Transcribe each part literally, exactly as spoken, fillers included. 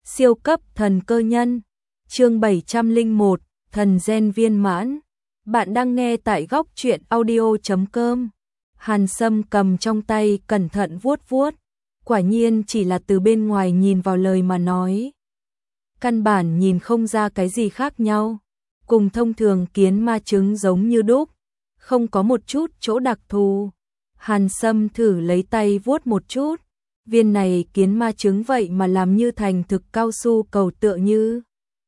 Siêu cấp thần cơ nhân, chương bảy trăm lẻ một, thần gen viên mãn. Bạn đang nghe tại góc truyện audio chấm com. Hàn Sâm cầm trong tay cẩn thận vuốt vuốt, quả nhiên chỉ là từ bên ngoài nhìn vào lời mà nói. Căn bản nhìn không ra cái gì khác nhau, cùng thông thường kiến ma trứng giống như đúc, không có một chút chỗ đặc thù. Hàn Sâm thử lấy tay vuốt một chút, viên này kiến ma trứng vậy mà làm như thành thực cao su cầu tựa như.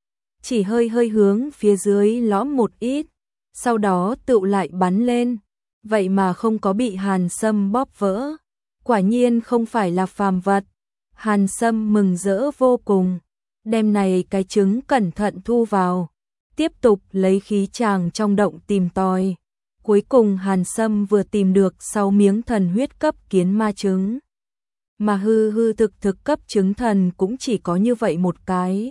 Chỉ hơi hơi hướng phía dưới lõm một ít, sau đó tựu lại bắn lên, vậy mà không có bị Hàn Sâm bóp vỡ. Quả nhiên không phải là phàm vật. Hàn Sâm mừng rỡ vô cùng, đem này cái trứng cẩn thận thu vào, tiếp tục lấy khí tràng trong động tìm tòi. Cuối cùng Hàn Sâm vừa tìm được sáu miếng thần huyết cấp kiến ma trứng. Mà hư hư thực thực cấp trứng thần cũng chỉ có như vậy một cái.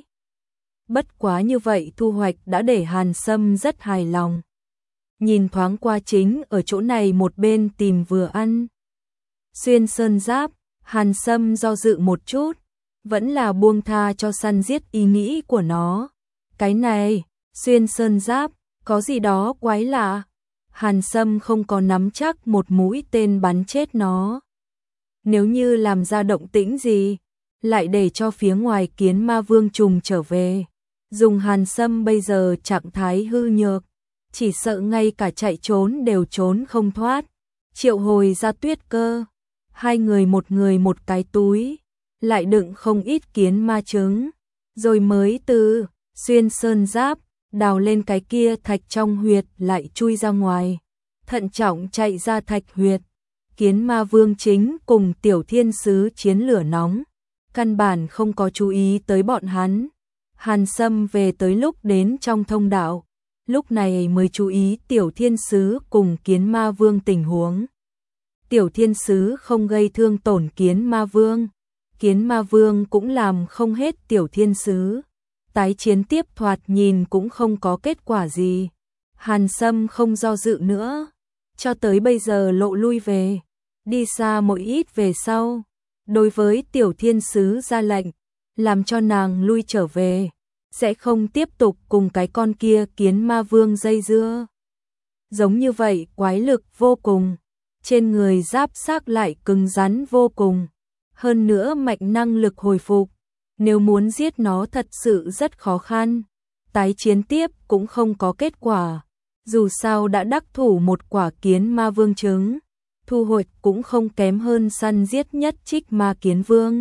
Bất quá như vậy thu hoạch đã để Hàn Sâm rất hài lòng. Nhìn thoáng qua chính ở chỗ này một bên tìm vừa ăn. Xuyên sơn giáp, Hàn Sâm do dự một chút, vẫn là buông tha cho săn giết ý nghĩ của nó. Cái này, xuyên sơn giáp, có gì đó quái lạ. Hàn Sâm không có nắm chắc một mũi tên bắn chết nó. Nếu như làm ra động tĩnh gì, lại để cho phía ngoài kiến ma vương trùng trở về. Dùng Hàn Sâm bây giờ trạng thái hư nhược, chỉ sợ ngay cả chạy trốn đều trốn không thoát. Triệu hồi ra Tuyết Cơ, hai người một người một cái túi, lại đựng không ít kiến ma trứng, rồi mới từ xuyên sơn giáp đào lên cái kia thạch trong huyệt lại chui ra ngoài, thận trọng chạy ra thạch huyệt. Kiến ma vương chính cùng tiểu thiên sứ chiến lửa nóng, căn bản không có chú ý tới bọn hắn. Hàn Sâm về tới lúc đến trong thông đạo, lúc này mới chú ý tiểu thiên sứ cùng kiến ma vương tình huống. Tiểu thiên sứ không gây thương tổn kiến ma vương, kiến ma vương cũng làm không hết tiểu thiên sứ. Tái chiến tiếp thoạt nhìn cũng không có kết quả gì. Hàn Sâm không do dự nữa, cho tới bây giờ lộ lui về, đi xa một ít về sau. Đối với tiểu thiên sứ ra lệnh, làm cho nàng lui trở về, sẽ không tiếp tục cùng cái con kia kiến ma vương dây dưa. Giống như vậy quái lực vô cùng, trên người giáp xác lại cứng rắn vô cùng, hơn nữa mạnh năng lực hồi phục. Nếu muốn giết nó thật sự rất khó khăn, tái chiến tiếp cũng không có kết quả. Dù sao đã đắc thủ một quả kiến ma vương trứng, thu hoạch cũng không kém hơn săn giết nhất trích ma kiến vương.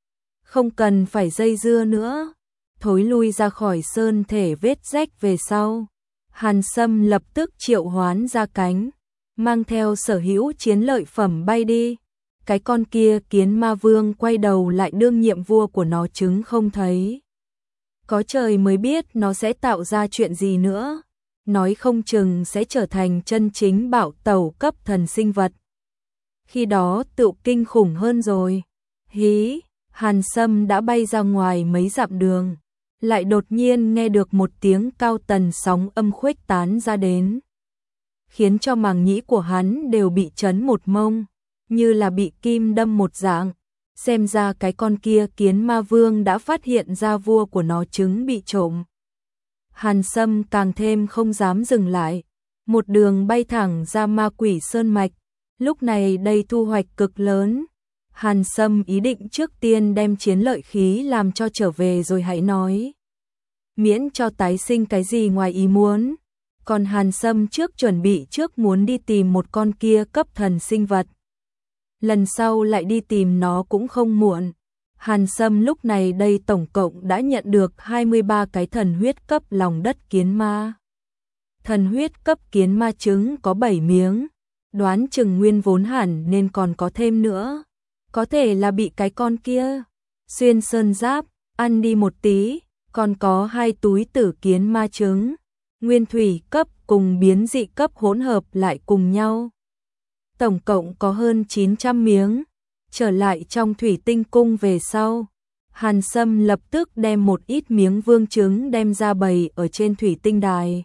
Không cần phải dây dưa nữa, thối lui ra khỏi sơn thể vết rách về sau. Hàn Sâm lập tức triệu hoán ra cánh, mang theo sở hữu chiến lợi phẩm bay đi. Cái con kia kiến ma vương quay đầu lại đương nhiệm vua của nó trứng không thấy. Có trời mới biết nó sẽ tạo ra chuyện gì nữa, nói không chừng sẽ trở thành chân chính bạo tẩu cấp thần sinh vật. Khi đó tự kinh khủng hơn rồi. Hí, Hàn Sâm đã bay ra ngoài mấy dặm đường, lại đột nhiên nghe được một tiếng cao tần sóng âm khuếch tán ra đến, khiến cho màng nhĩ của hắn đều bị chấn một mông, như là bị kim đâm một dạng. Xem ra cái con kia kiến ma vương đã phát hiện ra vua của nó trứng bị trộm. Hàn Sâm càng thêm không dám dừng lại, một đường bay thẳng ra ma quỷ sơn mạch. Lúc này đây thu hoạch cực lớn, Hàn Sâm ý định trước tiên đem chiến lợi khí làm cho trở về rồi hãy nói. Miễn cho tái sinh cái gì ngoài ý muốn. Còn Hàn Sâm trước chuẩn bị trước muốn đi tìm một con kia cấp thần sinh vật, lần sau lại đi tìm nó cũng không muộn. Hàn Sâm lúc này đây tổng cộng đã nhận được hai mươi ba cái thần huyết cấp lòng đất kiến ma. Thần huyết cấp kiến ma trứng có bảy miếng, đoán chừng nguyên vốn hẳn nên còn có thêm nữa. Có thể là bị cái con kia xuyên sơn giáp ăn đi một tí. Còn có hai túi tử kiến ma trứng, nguyên thủy cấp cùng biến dị cấp hỗn hợp lại cùng nhau. Tổng cộng có hơn chín trăm miếng. Trở lại trong thủy tinh cung về sau, Hàn Sâm lập tức đem một ít miếng vương trứng đem ra bày ở trên thủy tinh đài.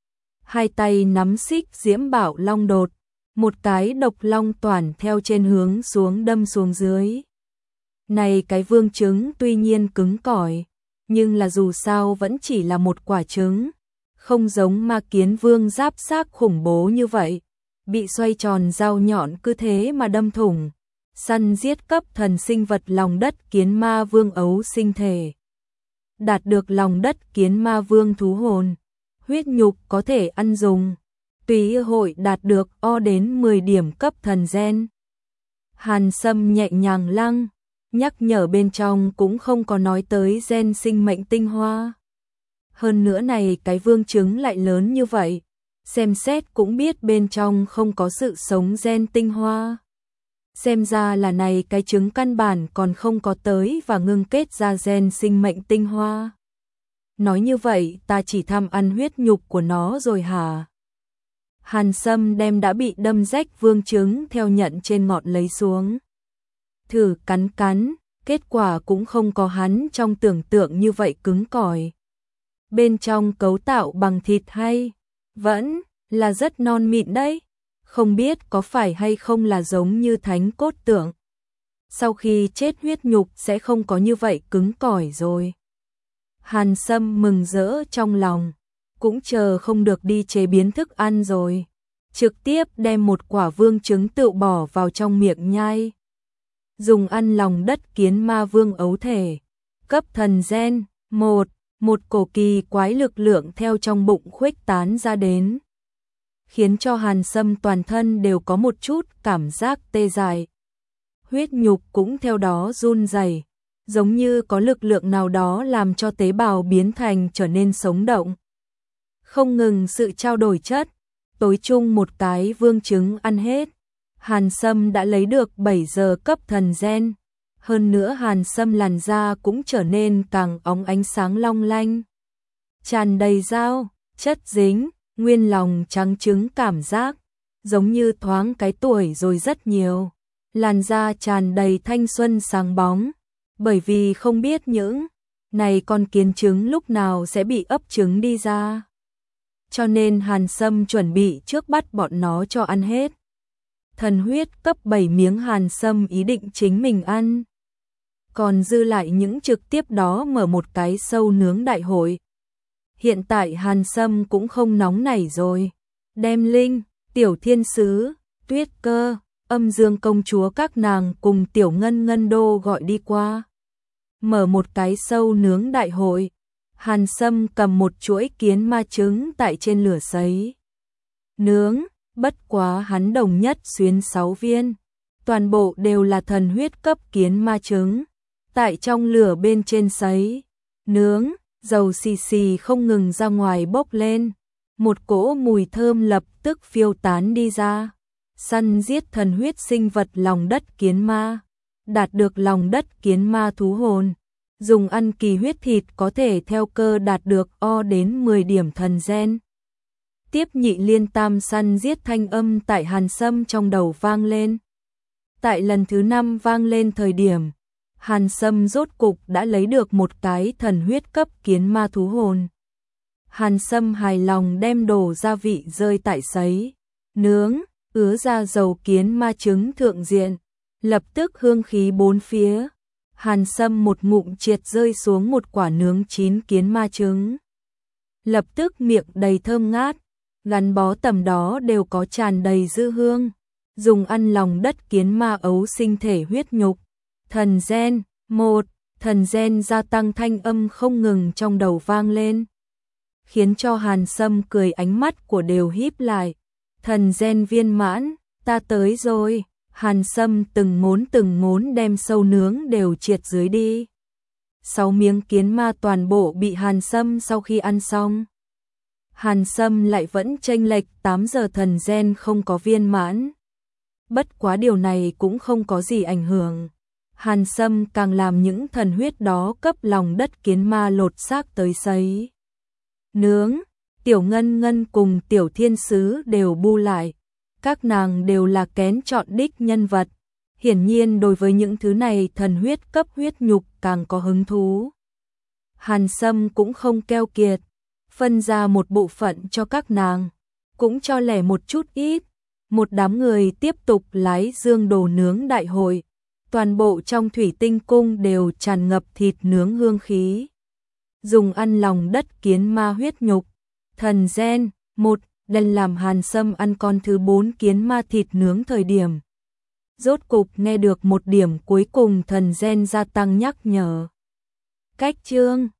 Hai tay nắm xích diễm bảo long đột, một cái độc long toàn theo trên hướng xuống đâm xuống dưới. Này cái vương trứng tuy nhiên cứng cỏi, nhưng là dù sao vẫn chỉ là một quả trứng, không giống ma kiến vương giáp xác khủng bố như vậy, bị xoay tròn dao nhọn cứ thế mà đâm thủng, săn giết cấp thần sinh vật lòng đất kiến ma vương ấu sinh thể. Đạt được lòng đất kiến ma vương thú hồn, huyết nhục có thể ăn dùng, tùy hội đạt được o đến mười điểm cấp thần gen. Hàn Sâm nhẹ nhàng lăng, nhắc nhở bên trong cũng không có nói tới gen sinh mệnh tinh hoa. Hơn nữa này cái vương trứng lại lớn như vậy, xem xét cũng biết bên trong không có sự sống gen tinh hoa. Xem ra là này cái trứng căn bản còn không có tới và ngưng kết ra gen sinh mệnh tinh hoa. Nói như vậy ta chỉ tham ăn huyết nhục của nó rồi hả? Hàn Sâm đem đã bị đâm rách vương trứng theo nhận trên ngọn lấy xuống. Thử cắn cắn, kết quả cũng không có hắn trong tưởng tượng như vậy cứng cỏi. Bên trong cấu tạo bằng thịt hay vẫn là rất non mịn đấy, không biết có phải hay không là giống như thánh cốt tượng. Sau khi chết huyết nhục sẽ không có như vậy cứng cỏi rồi. Hàn Sâm mừng rỡ trong lòng, cũng chờ không được đi chế biến thức ăn rồi, trực tiếp đem một quả vương trứng tự bỏ vào trong miệng nhai. Dùng ăn lòng đất kiến ma vương ấu thể, cấp thần gen, một, một cổ kỳ quái lực lượng theo trong bụng khuếch tán ra đến, khiến cho Hàn Sâm toàn thân đều có một chút cảm giác tê dại. Huyết nhục cũng theo đó run rẩy, giống như có lực lượng nào đó làm cho tế bào biến thành trở nên sống động. Không ngừng sự trao đổi chất, tối chung một cái vương trứng ăn hết, Hàn Sâm đã lấy được bảy giờ cấp thần gen. Hơn nữa Hàn Sâm làn da cũng trở nên càng óng ánh sáng long lanh, tràn đầy dao, chất dính, nguyên lòng trắng trứng cảm giác, giống như thoáng cái tuổi rồi rất nhiều. Làn da tràn đầy thanh xuân sáng bóng, bởi vì không biết những này con kiến trứng lúc nào sẽ bị ấp trứng đi ra. Cho nên Hàn Sâm chuẩn bị trước bắt bọn nó cho ăn hết. Thần huyết cấp bảy miếng Hàn Sâm ý định chính mình ăn. Còn dư lại những trực tiếp đó mở một cái sâu nướng đại hội. Hiện tại Hàn Sâm cũng không nóng nảy rồi. Đem Linh, Tiểu Thiên Sứ, Tuyết Cơ, Âm Dương công chúa các nàng cùng Tiểu Ngân Ngân Đô gọi đi qua. Mở một cái sâu nướng đại hội. Hàn Sâm cầm một chuỗi kiến ma trứng tại trên lửa sấy nướng, bất quá hắn đồng nhất xuyến sáu viên. Toàn bộ đều là thần huyết cấp kiến ma trứng. Tại trong lửa bên trên sấy nướng, dầu xì xì không ngừng ra ngoài bốc lên. Một cỗ mùi thơm lập tức phiêu tán đi ra. Săn giết thần huyết sinh vật lòng đất kiến ma, đạt được lòng đất kiến ma thú hồn. Dùng ăn kỳ huyết thịt có thể theo cơ đạt được o đến mười điểm thần gen. Tiếp nhị liên tam săn giết thanh âm tại Hàn Sâm trong đầu vang lên. Tại lần thứ năm vang lên thời điểm, Hàn Sâm rốt cục đã lấy được một cái thần huyết cấp kiến ma thú hồn. Hàn Sâm hài lòng đem đồ gia vị rơi tại sấy nướng, ứa ra dầu kiến ma trứng thượng diện, lập tức hương khí bốn phía. Hàn Sâm một ngụm triệt rơi xuống một quả nướng chín kiến ma trứng. Lập tức miệng đầy thơm ngát, gắn bó tầm đó đều có tràn đầy dư hương. Dùng ăn lòng đất kiến ma ấu sinh thể huyết nhục. Thần gen, một, thần gen gia tăng thanh âm không ngừng trong đầu vang lên. Khiến cho Hàn Sâm cười ánh mắt của đều híp lại. Thần gen viên mãn, ta tới rồi. Hàn Sâm từng ngốn từng ngốn đem sâu nướng đều triệt dưới đi. Sáu miếng kiến ma toàn bộ bị Hàn Sâm sau khi ăn xong. Hàn Sâm lại vẫn chênh lệch tám giờ thần gen không có viên mãn. Bất quá điều này cũng không có gì ảnh hưởng. Hàn Sâm càng làm những thần huyết đó cấp lòng đất kiến ma lột xác tới sấy nướng. Tiểu Ngân Ngân cùng Tiểu Thiên Sứ đều bu lại. Các nàng đều là kén chọn đích nhân vật. Hiển nhiên đối với những thứ này thần huyết cấp huyết nhục càng có hứng thú. Hàn Sâm cũng không keo kiệt, phân ra một bộ phận cho các nàng, cũng cho lẻ một chút ít. Một đám người tiếp tục lái dương đồ nướng đại hội. Toàn bộ trong thủy tinh cung đều tràn ngập thịt nướng hương khí. Dùng ăn lòng đất kiến ma huyết nhục. Thần gen, một, lần làm Hàn Sâm ăn con thứ bốn kiến ma thịt nướng thời điểm. Rốt cục nghe được một điểm cuối cùng thần gen gia tăng nhắc nhở. Cách chương